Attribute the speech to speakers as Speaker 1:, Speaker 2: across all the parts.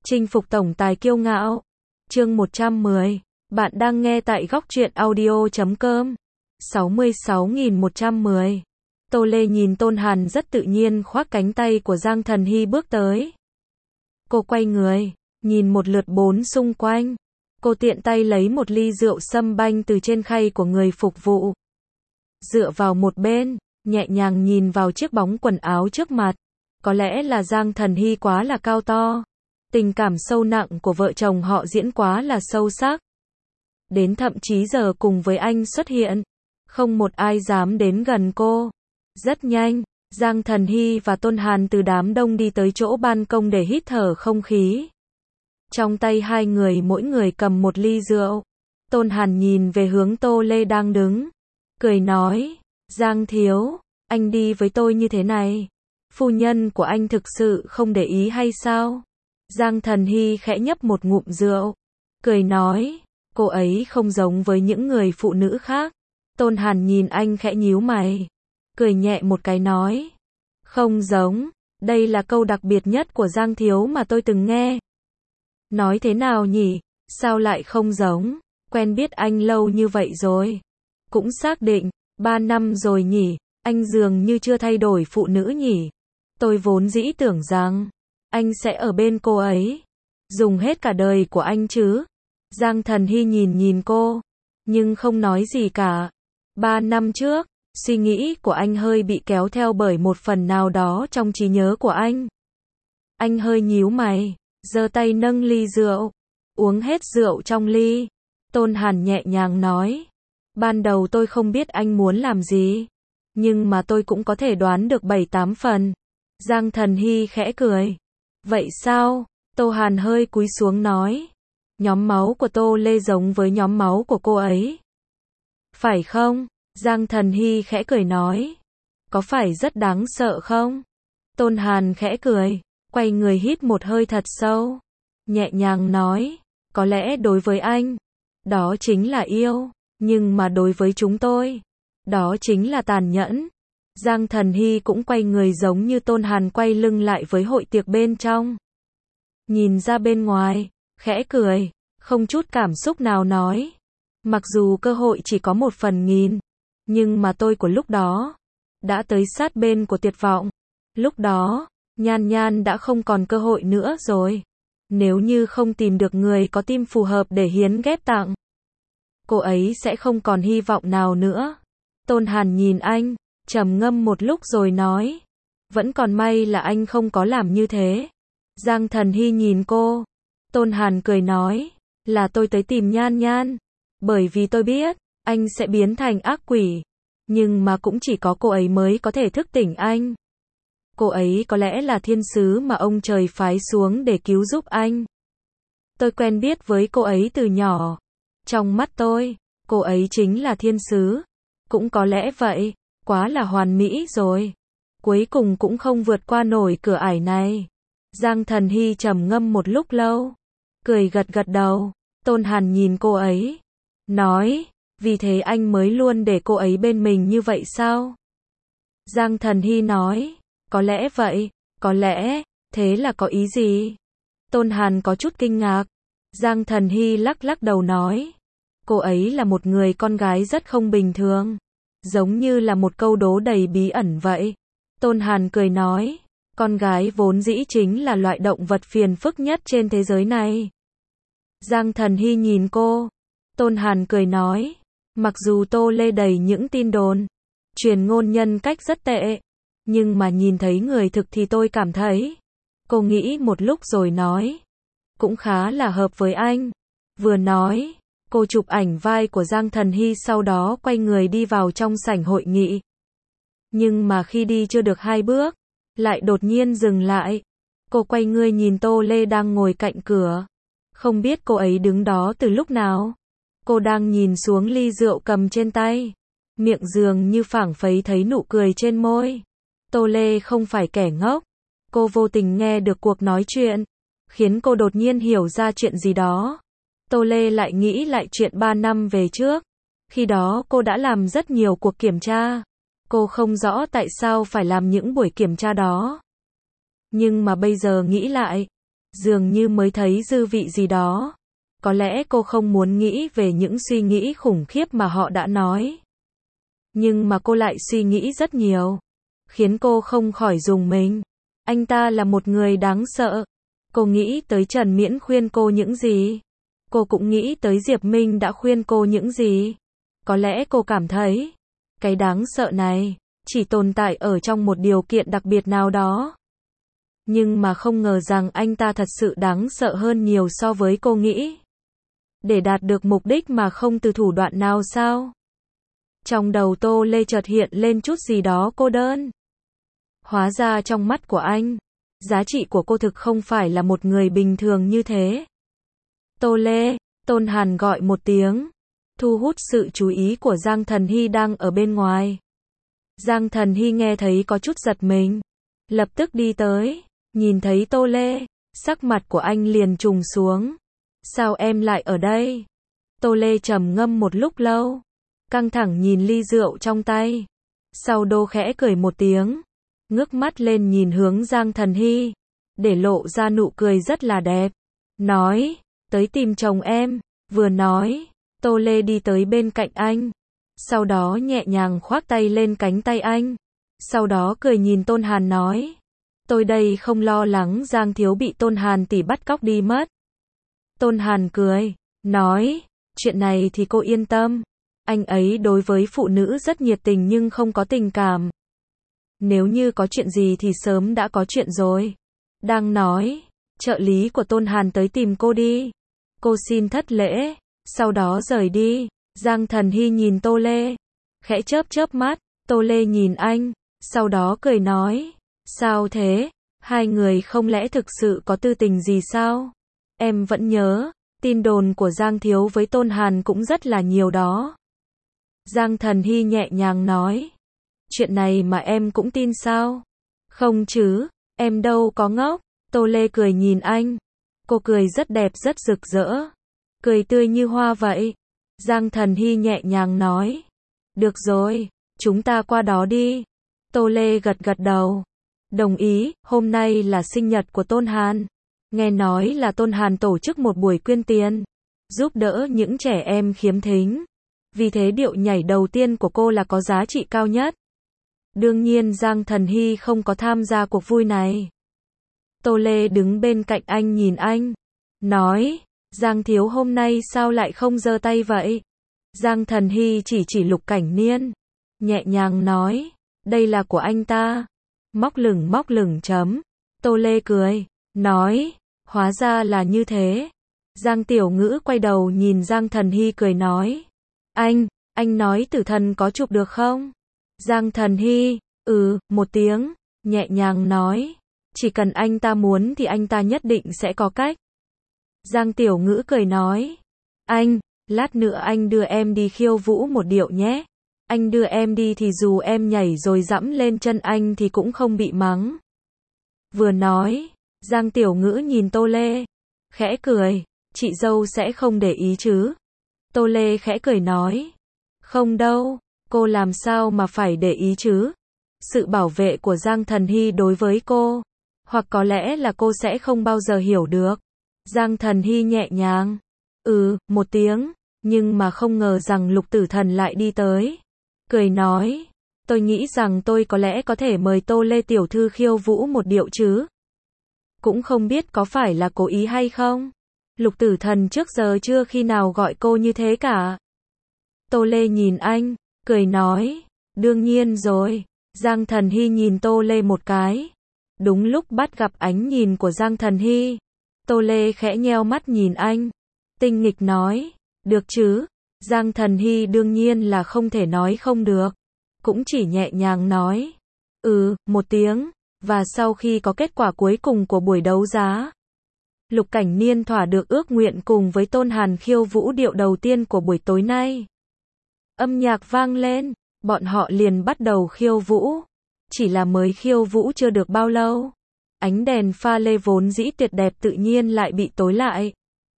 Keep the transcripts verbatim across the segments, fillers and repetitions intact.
Speaker 1: Chinh phục tổng tài kiêu ngạo. Chương một trăm mười. Bạn đang nghe tại góc truyện audio chấm com. sáu mươi sáu nghìn một trăm mười. Tô Lê nhìn Tôn Hàn rất tự nhiên khoác cánh tay của Giang Thần Hy bước tới. Cô quay người, nhìn một lượt bốn xung quanh. Cô tiện tay lấy một ly rượu sâm banh từ trên khay của người phục vụ. Dựa vào một bên, nhẹ nhàng nhìn vào chiếc bóng quần áo trước mặt. Có lẽ là Giang Thần Hy quá là cao to. Tình cảm sâu nặng của vợ chồng họ diễn quá là sâu sắc. Đến thậm chí giờ cùng với anh xuất hiện, không một ai dám đến gần cô. Rất nhanh, Giang Thần Hy và Tôn Hàn từ đám đông đi tới chỗ ban công để hít thở không khí. Trong tay hai người mỗi người cầm một ly rượu. Tôn Hàn nhìn về hướng Tô Lê đang đứng, cười nói, Giang thiếu, anh đi với tôi như thế này, phu nhân của anh thực sự không để ý hay sao? Giang Thần Hy khẽ nhấp một ngụm rượu, cười nói, cô ấy không giống với những người phụ nữ khác. Tôn Hàn nhìn anh khẽ nhíu mày, cười nhẹ một cái nói, không giống, đây là câu đặc biệt nhất của Giang thiếu mà tôi từng nghe. Nói thế nào nhỉ, sao lại không giống, quen biết anh lâu như vậy rồi. Cũng xác định, ba năm rồi nhỉ, anh dường như chưa thay đổi phụ nữ nhỉ. Tôi vốn dĩ tưởng rằng, anh sẽ ở bên cô ấy, dùng hết cả đời của anh chứ. Giang Thần Hy nhìn nhìn cô, nhưng không nói gì cả. Ba năm trước, suy nghĩ của anh hơi bị kéo theo bởi một phần nào đó trong trí nhớ của anh. Anh hơi nhíu mày, giơ tay nâng ly rượu, uống hết rượu trong ly. Tôn Hàn nhẹ nhàng nói, ban đầu tôi không biết anh muốn làm gì, nhưng mà tôi cũng có thể đoán được bảy tám phần. Giang Thần Hy khẽ cười, vậy sao? Tô Hàn hơi cúi xuống nói, nhóm máu của Tô Lê giống với nhóm máu của cô ấy. Phải không? Giang Thần Hy khẽ cười nói, có phải rất đáng sợ không? Tôn Hàn khẽ cười, quay người hít một hơi thật sâu, nhẹ nhàng nói, có lẽ đối với anh, đó chính là yêu, nhưng mà đối với chúng tôi, đó chính là tàn nhẫn. Giang Thần Hy cũng quay người giống như Tôn Hàn quay lưng lại với hội tiệc bên trong. Nhìn ra bên ngoài, khẽ cười, không chút cảm xúc nào nói, mặc dù cơ hội chỉ có một phần nghìn, nhưng mà tôi của lúc đó, đã tới sát bên của tuyệt vọng. Lúc đó, Nhan Nhan đã không còn cơ hội nữa rồi. Nếu như không tìm được người có tim phù hợp để hiến ghép tặng, cô ấy sẽ không còn hy vọng nào nữa. Tôn Hàn nhìn anh, trầm ngâm một lúc rồi nói, vẫn còn may là anh không có làm như thế. Giang Thần Hy nhìn cô. Tôn Hàn cười nói, là tôi tới tìm Nhan Nhan, bởi vì tôi biết, anh sẽ biến thành ác quỷ. Nhưng mà cũng chỉ có cô ấy mới có thể thức tỉnh anh. Cô ấy có lẽ là thiên sứ mà ông trời phái xuống để cứu giúp anh. Tôi quen biết với cô ấy từ nhỏ. Trong mắt tôi, cô ấy chính là thiên sứ. Cũng có lẽ vậy, quá là hoàn mỹ rồi. Cuối cùng cũng không vượt qua nổi cửa ải này. Giang Thần Hy trầm ngâm một lúc lâu, cười gật gật đầu. Tôn Hàn nhìn cô ấy, nói, vì thế anh mới luôn để cô ấy bên mình như vậy sao? Giang Thần Hy nói, có lẽ vậy, có lẽ, thế là có ý gì? Tôn Hàn có chút kinh ngạc. Giang Thần Hy lắc lắc đầu nói, cô ấy là một người con gái rất không bình thường, giống như là một câu đố đầy bí ẩn vậy. Tôn Hàn cười nói, con gái vốn dĩ chính là loại động vật phiền phức nhất trên thế giới này. Giang Thần Hy nhìn cô. Tôn Hàn cười nói, mặc dù Tô Lê đầy những tin đồn, truyền ngôn nhân cách rất tệ, nhưng mà nhìn thấy người thực thì tôi cảm thấy. Cô nghĩ một lúc rồi nói, cũng khá là hợp với anh. Vừa nói, cô chụp ảnh vai của Giang Thần Hy sau đó quay người đi vào trong sảnh hội nghị. Nhưng mà khi đi chưa được hai bước, lại đột nhiên dừng lại. Cô quay người nhìn Tô Lê đang ngồi cạnh cửa. Không biết cô ấy đứng đó từ lúc nào. Cô đang nhìn xuống ly rượu cầm trên tay, miệng dường như phảng phấy thấy nụ cười trên môi. Tô Lê không phải kẻ ngốc. Cô vô tình nghe được cuộc nói chuyện, khiến cô đột nhiên hiểu ra chuyện gì đó. Tô Lê lại nghĩ lại chuyện ba năm về trước. Khi đó cô đã làm rất nhiều cuộc kiểm tra. Cô không rõ tại sao phải làm những buổi kiểm tra đó. Nhưng mà bây giờ nghĩ lại, dường như mới thấy dư vị gì đó. Có lẽ cô không muốn nghĩ về những suy nghĩ khủng khiếp mà họ đã nói. Nhưng mà cô lại suy nghĩ rất nhiều, khiến cô không khỏi rùng mình. Anh ta là một người đáng sợ. Cô nghĩ tới Trần Miễn khuyên cô những gì. Cô cũng nghĩ tới Diệp Minh đã khuyên cô những gì. Có lẽ cô cảm thấy, cái đáng sợ này chỉ tồn tại ở trong một điều kiện đặc biệt nào đó. Nhưng mà không ngờ rằng anh ta thật sự đáng sợ hơn nhiều so với cô nghĩ. Để đạt được mục đích mà không từ thủ đoạn nào sao? Trong đầu Tô Lê chợt hiện lên chút gì đó cô đơn. Hóa ra trong mắt của anh, giá trị của cô thực không phải là một người bình thường như thế. Tô Lê, Tôn Hàn gọi một tiếng, thu hút sự chú ý của Giang Thần Hy đang ở bên ngoài. Giang Thần Hy nghe thấy có chút giật mình, lập tức đi tới, nhìn thấy Tô Lê, sắc mặt của anh liền trùng xuống. Sao em lại ở đây? Tô Lê trầm ngâm một lúc lâu, căng thẳng nhìn ly rượu trong tay. Sau đó khẽ cười một tiếng, ngước mắt lên nhìn hướng Giang Thần Hy, để lộ ra nụ cười rất là đẹp. Nói, tới tìm chồng em. Vừa nói, Tô Lê đi tới bên cạnh anh. Sau đó nhẹ nhàng khoác tay lên cánh tay anh. Sau đó cười nhìn Tôn Hàn nói, tôi đây không lo lắng Giang thiếu bị Tôn Hàn tỷ bắt cóc đi mất. Tôn Hàn cười, nói, chuyện này thì cô yên tâm. Anh ấy đối với phụ nữ rất nhiệt tình nhưng không có tình cảm. Nếu như có chuyện gì thì sớm đã có chuyện rồi. Đang nói, trợ lý của Tôn Hàn tới tìm cô đi. Cô xin thất lễ, sau đó rời đi. Giang Thần Hy nhìn Tô Lê, khẽ chớp chớp mắt. Tô Lê nhìn anh, sau đó cười nói, sao thế? Hai người không lẽ thực sự có tư tình gì sao? Em vẫn nhớ, tin đồn của Giang thiếu với Tôn Hàn cũng rất là nhiều đó. Giang Thần Hy nhẹ nhàng nói, chuyện này mà em cũng tin sao? Không chứ, em đâu có ngốc. Tô Lê cười nhìn anh, cô cười rất đẹp rất rực rỡ, cười tươi như hoa vậy. Giang Thần Hy nhẹ nhàng nói, được rồi, chúng ta qua đó đi. Tô Lê gật gật đầu, đồng ý. Hôm nay là sinh nhật của Tôn Hàn. Nghe nói là Tôn Hàn tổ chức một buổi quyên tiền, giúp đỡ những trẻ em khiếm thính. Vì thế điệu nhảy đầu tiên của cô là có giá trị cao nhất. Đương nhiên Giang Thần Hy không có tham gia cuộc vui này. Tô Lê đứng bên cạnh anh nhìn anh, nói, Giang thiếu hôm nay sao lại không giơ tay vậy? Giang Thần Hy chỉ chỉ Lục Cảnh Niên, nhẹ nhàng nói, đây là của anh ta. Móc lửng móc lửng chấm. Tô Lê cười, nói, hóa ra là như thế. Giang Tiểu Ngữ quay đầu nhìn Giang Thần Hy cười nói, anh, anh nói Tử Thần có chụp được không? Giang Thần Hy, ừ, một tiếng, nhẹ nhàng nói, chỉ cần anh ta muốn thì anh ta nhất định sẽ có cách. Giang Tiểu Ngữ cười nói, anh, lát nữa anh đưa em đi khiêu vũ một điệu nhé. Anh đưa em đi thì dù em nhảy rồi dẫm lên chân anh thì cũng không bị mắng. Vừa nói, Giang Tiểu Ngữ nhìn Tô Lê, khẽ cười, chị dâu sẽ không để ý chứ? Tô Lê khẽ cười nói, không đâu, cô làm sao mà phải để ý chứ? Sự bảo vệ của Giang Thần Hy đối với cô, hoặc có lẽ là cô sẽ không bao giờ hiểu được. Giang Thần Hy nhẹ nhàng, ừ, một tiếng, nhưng mà không ngờ rằng Lục Tử Thần lại đi tới. Cười nói, tôi nghĩ rằng tôi có lẽ có thể mời Tô Lê tiểu thư khiêu vũ một điệu chứ? Cũng không biết có phải là cố ý hay không? Lục Tử Thần trước giờ chưa khi nào gọi cô như thế cả. Tô Lê nhìn anh, cười nói, đương nhiên rồi. Giang Thần Hy nhìn Tô Lê một cái. Đúng lúc bắt gặp ánh nhìn của Giang Thần Hy, Tô Lê khẽ nheo mắt nhìn anh, tinh nghịch nói, được chứ? Giang Thần Hy đương nhiên là không thể nói không được, cũng chỉ nhẹ nhàng nói, ừ, một tiếng. Và sau khi có kết quả cuối cùng của buổi đấu giá, Lục Cảnh Niên thỏa được ước nguyện cùng với Tôn Hàn khiêu vũ điệu đầu tiên của buổi tối nay. Âm nhạc vang lên, bọn họ liền bắt đầu khiêu vũ. Chỉ là mới khiêu vũ chưa được bao lâu, ánh đèn pha lê vốn dĩ tuyệt đẹp tự nhiên lại bị tối lại.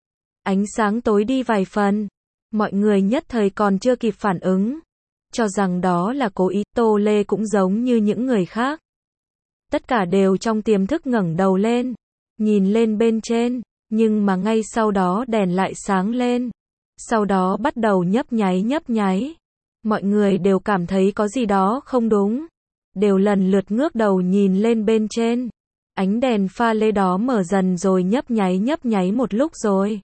Speaker 1: Ánh sáng tối đi vài phần, mọi người nhất thời còn chưa kịp phản ứng, cho rằng đó là cố ý. Tô Lê cũng giống như những người khác, tất cả đều trong tiềm thức ngẩng đầu lên, nhìn lên bên trên, nhưng mà ngay sau đó đèn lại sáng lên. Sau đó bắt đầu nhấp nháy nhấp nháy. Mọi người đều cảm thấy có gì đó không đúng. Đều lần lượt ngước đầu nhìn lên bên trên. Ánh đèn pha lê đó mở dần rồi nhấp nháy nhấp nháy một lúc rồi.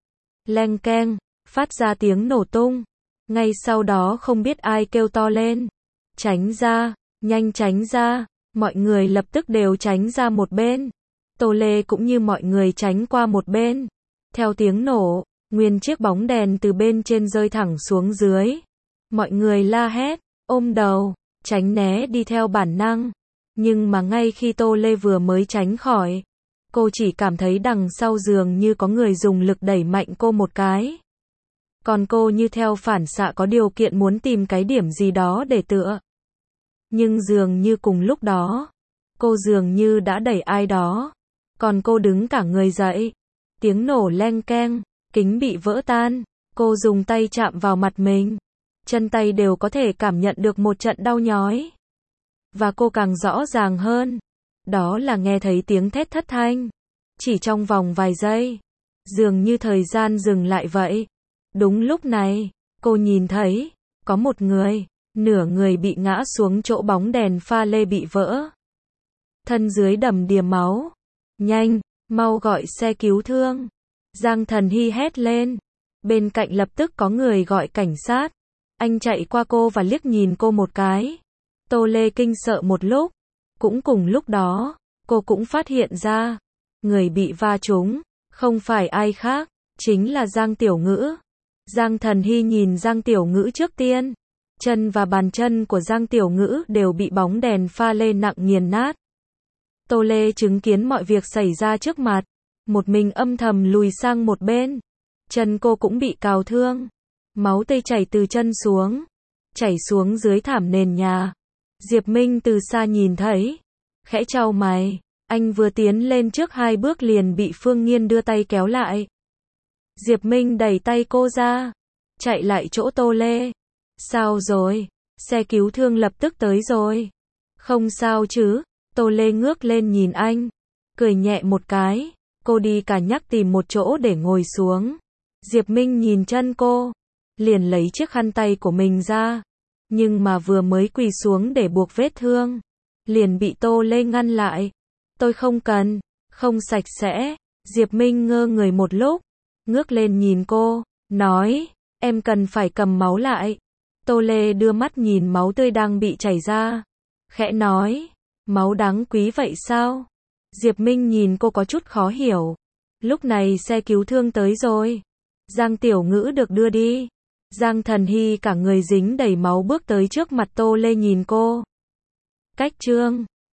Speaker 1: Leng keng, phát ra tiếng nổ tung. Ngay sau đó không biết ai kêu to lên. Tránh ra, nhanh tránh ra. Mọi người lập tức đều tránh ra một bên. Tô Lê cũng như mọi người tránh qua một bên. Theo tiếng nổ, nguyên chiếc bóng đèn từ bên trên rơi thẳng xuống dưới. Mọi người la hét, ôm đầu, tránh né đi theo bản năng. Nhưng mà ngay khi Tô Lê vừa mới tránh khỏi, cô chỉ cảm thấy đằng sau dường như có người dùng lực đẩy mạnh cô một cái. Còn cô như theo phản xạ có điều kiện muốn tìm cái điểm gì đó để tựa. Nhưng dường như cùng lúc đó, cô dường như đã đẩy ai đó. Còn cô đứng cả người dậy. Tiếng nổ leng keng, kính bị vỡ tan. Cô dùng tay chạm vào mặt mình. Chân tay đều có thể cảm nhận được một trận đau nhói. Và cô càng rõ ràng hơn. Đó là nghe thấy tiếng thét thất thanh. Chỉ trong vòng vài giây. Dường như thời gian dừng lại vậy. Đúng lúc này, cô nhìn thấy, có một người, nửa người bị ngã xuống chỗ bóng đèn pha lê bị vỡ. Thân dưới đầm đìa máu. Nhanh, mau gọi xe cứu thương. Giang Thần Hy hét lên. Bên cạnh lập tức có người gọi cảnh sát. Anh chạy qua cô và liếc nhìn cô một cái. Tô Lê kinh sợ một lúc. Cũng cùng lúc đó, cô cũng phát hiện ra, người bị va trúng, không phải ai khác, chính là Giang Tiểu Ngữ. Giang Thần Hy nhìn Giang Tiểu Ngữ trước tiên. Chân và bàn chân của Giang Tiểu Ngữ đều bị bóng đèn pha lê nặng nghiền nát. Tô Lê chứng kiến mọi việc xảy ra trước mặt. Một mình âm thầm lùi sang một bên. Chân cô cũng bị cào thương. Máu tươi chảy từ chân xuống. Chảy xuống dưới thảm nền nhà. Diệp Minh từ xa nhìn thấy. Khẽ chau mày. Anh vừa tiến lên trước hai bước liền bị Phương Nghiên đưa tay kéo lại. Diệp Minh đẩy tay cô ra. Chạy lại chỗ Tô Lê. Sao rồi? Xe cứu thương lập tức tới rồi. Không sao chứ? Tô Lê ngước lên nhìn anh. Cười nhẹ một cái. Cô đi cả nhắc tìm một chỗ để ngồi xuống. Diệp Minh nhìn chân cô. Liền lấy chiếc khăn tay của mình ra. Nhưng mà vừa mới quỳ xuống để buộc vết thương. Liền bị Tô Lê ngăn lại. Tôi không cần. Không sạch sẽ. Diệp Minh ngơ người một lúc. Ngước lên nhìn cô. Nói. Em cần phải cầm máu lại. Tô Lê đưa mắt nhìn máu tươi đang bị chảy ra. Khẽ nói. Máu đáng quý vậy sao? Diệp Minh nhìn cô có chút khó hiểu. Lúc này xe cứu thương tới rồi. Giang Tiểu Ngữ được đưa đi. Giang Thần Hy cả người dính đầy máu bước tới trước mặt Tô Lê nhìn cô. Cách chương